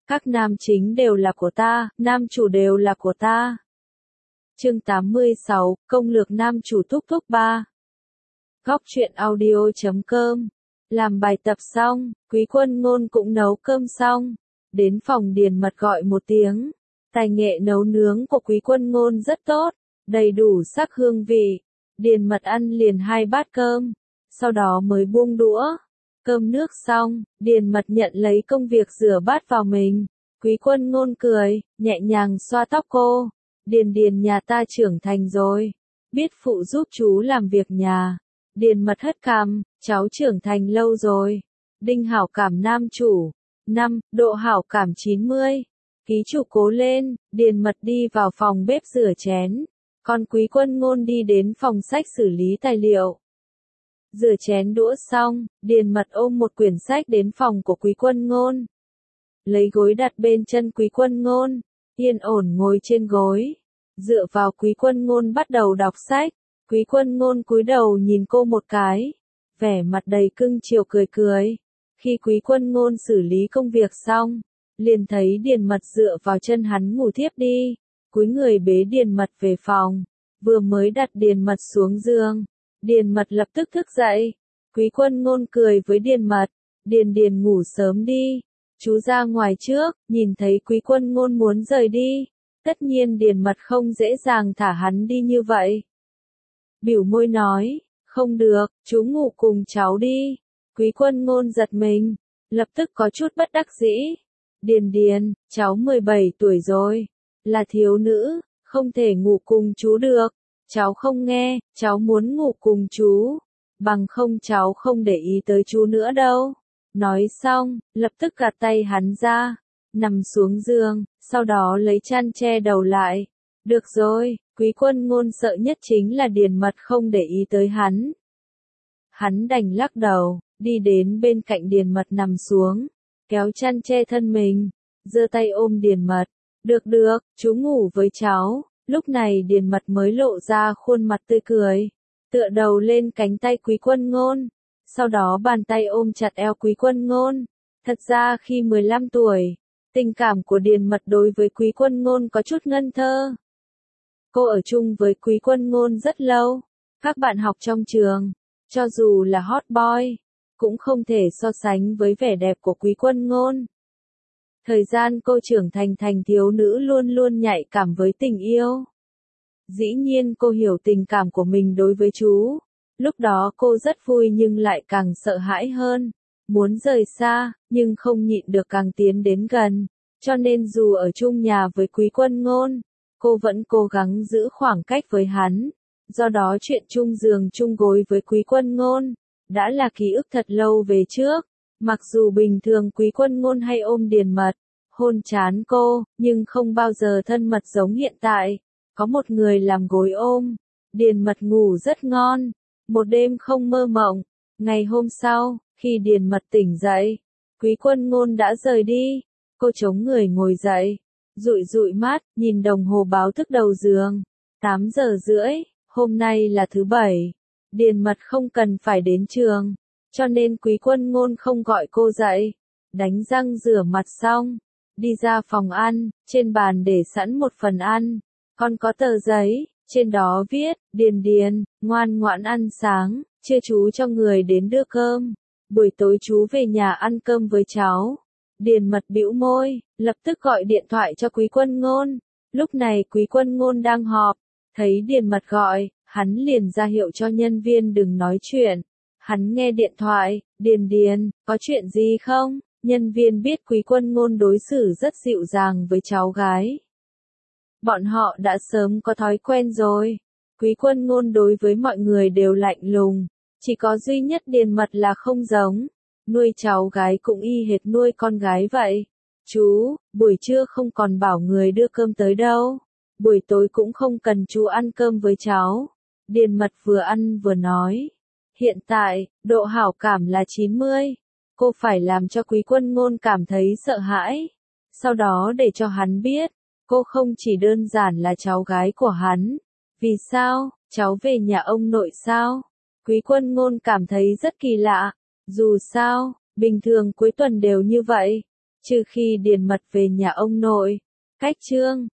Các nam chính đều là của ta, nam chủ đều là của ta. Chương 86, công lược nam chủ túc túc 3. Góc truyện audio.com. Làm bài tập xong, Quý Quân Ngôn cũng nấu cơm xong. Đến phòng Điền Mật gọi một tiếng. Tài nghệ nấu nướng của Quý Quân Ngôn rất tốt, đầy đủ sắc hương vị. Điền Mật ăn liền 2 bát cơm, sau đó mới buông đũa. Cơm nước xong, Điền Mật nhận lấy công việc rửa bát vào mình. Quý Quân Ngôn cười, nhẹ nhàng xoa tóc cô. Điền nhà ta trưởng thành rồi, biết phụ giúp chú làm việc nhà. Điền Mật hất cằm, cháu trưởng thành lâu rồi. Đinh hảo cảm nam chủ. 5, độ hảo cảm 90. Ký chủ cố lên. Điền Mật đi vào phòng bếp rửa chén. Còn Quý Quân Ngôn đi đến phòng sách xử lý tài liệu. Rửa chén đũa xong, Điền Mật ôm một quyển sách đến phòng của Quý Quân Ngôn. Lấy gối đặt bên chân Quý Quân Ngôn, yên ổn ngồi trên gối. Dựa vào Quý Quân Ngôn bắt đầu đọc sách. Quý Quân Ngôn cúi đầu nhìn cô một cái, vẻ mặt đầy cưng chiều cười cười. Khi Quý Quân Ngôn xử lý công việc xong, liền thấy Điền Mật dựa vào chân hắn ngủ thiếp đi. Cúi người bế Điền Mật về phòng, vừa mới đặt Điền Mật xuống giường, Điền Mật lập tức thức dậy. Quý Quân Ngôn cười với Điền Mật, Điền ngủ sớm đi, chú ra ngoài trước. Nhìn thấy Quý Quân Ngôn muốn rời đi, tất nhiên Điền Mật không dễ dàng thả hắn đi như vậy. Bĩu môi nói, không được, chú ngủ cùng cháu đi. Quý Quân Ngôn giật mình, lập tức có chút bất đắc dĩ. Điền, cháu 17 tuổi rồi, là thiếu nữ, không thể ngủ cùng chú được. Cháu không nghe, cháu muốn ngủ cùng chú, bằng không cháu không để ý tới chú nữa đâu. Nói xong, lập tức gạt tay hắn ra, nằm xuống giường, sau đó lấy chăn che đầu lại. Được rồi, Quý Quân Ngôn sợ nhất chính là Điền Mật không để ý tới hắn. Hắn đành lắc đầu, đi đến bên cạnh Điền Mật nằm xuống, kéo chăn che thân mình, giơ tay ôm Điền Mật. Được, chú ngủ với cháu. Lúc này Điền Mật mới lộ ra khuôn mặt tươi cười, tựa đầu lên cánh tay Quý Quân Ngôn, sau đó bàn tay ôm chặt eo Quý Quân Ngôn. Thật ra khi 15 tuổi, tình cảm của Điền Mật đối với Quý Quân Ngôn có chút ngây thơ. Cô ở chung với Quý Quân Ngôn rất lâu, các bạn học trong trường, cho dù là hot boy, cũng không thể so sánh với vẻ đẹp của Quý Quân Ngôn. Thời gian cô trưởng thành thiếu nữ luôn luôn nhạy cảm với tình yêu. Dĩ nhiên cô hiểu tình cảm của mình đối với chú. Lúc đó cô rất vui nhưng lại càng sợ hãi hơn. Muốn rời xa, nhưng không nhịn được càng tiến đến gần. Cho nên dù ở chung nhà với Quý Quân Ngôn, cô vẫn cố gắng giữ khoảng cách với hắn. Do đó chuyện chung giường chung gối với Quý Quân Ngôn đã là ký ức thật lâu về trước. Mặc dù bình thường Quý Quân Ngôn hay ôm Điền Mật, hôn trán cô, nhưng không bao giờ thân mật giống hiện tại. Có một người làm gối ôm, Điền Mật ngủ rất ngon, một đêm không mơ mộng. Ngày hôm sau, khi Điền Mật tỉnh dậy, Quý Quân Ngôn đã rời đi. Cô chống người ngồi dậy, dụi mắt, nhìn đồng hồ báo thức đầu giường. 8 giờ rưỡi, hôm nay là thứ Bảy. Điền Mật không cần phải đến trường, cho nên Quý Quân Ngôn không gọi cô dậy. Đánh răng rửa mặt xong, đi ra phòng ăn, trên bàn để sẵn một phần ăn, còn có tờ giấy, trên đó viết, Điền, ngoan ngoãn ăn sáng, trưa chú cho người đến đưa cơm, buổi tối chú về nhà ăn cơm với cháu. Điền Mật bĩu môi, lập tức gọi điện thoại cho Quý Quân Ngôn. Lúc này Quý Quân Ngôn đang họp, thấy Điền Mật gọi, hắn liền ra hiệu cho nhân viên đừng nói chuyện. Hắn nghe điện thoại, Điền, có chuyện gì không? Nhân viên biết Quý Quân Ngôn đối xử rất dịu dàng với cháu gái. Bọn họ đã sớm có thói quen rồi. Quý Quân Ngôn đối với mọi người đều lạnh lùng, chỉ có duy nhất Điền Mật là không giống. Nuôi cháu gái cũng y hệt nuôi con gái vậy. Chú, buổi trưa không còn bảo người đưa cơm tới đâu. Buổi tối cũng không cần chú ăn cơm với cháu. Điền Mật vừa ăn vừa nói. Hiện tại, độ hảo cảm là 90. Cô phải làm cho Quý Quân Ngôn cảm thấy sợ hãi. Sau đó để cho hắn biết, cô không chỉ đơn giản là cháu gái của hắn. Vì sao, cháu về nhà ông nội sao? Quý Quân Ngôn cảm thấy rất kỳ lạ. Dù sao, bình thường cuối tuần đều như vậy. trừ khi điền mật về nhà ông nội. Cách chương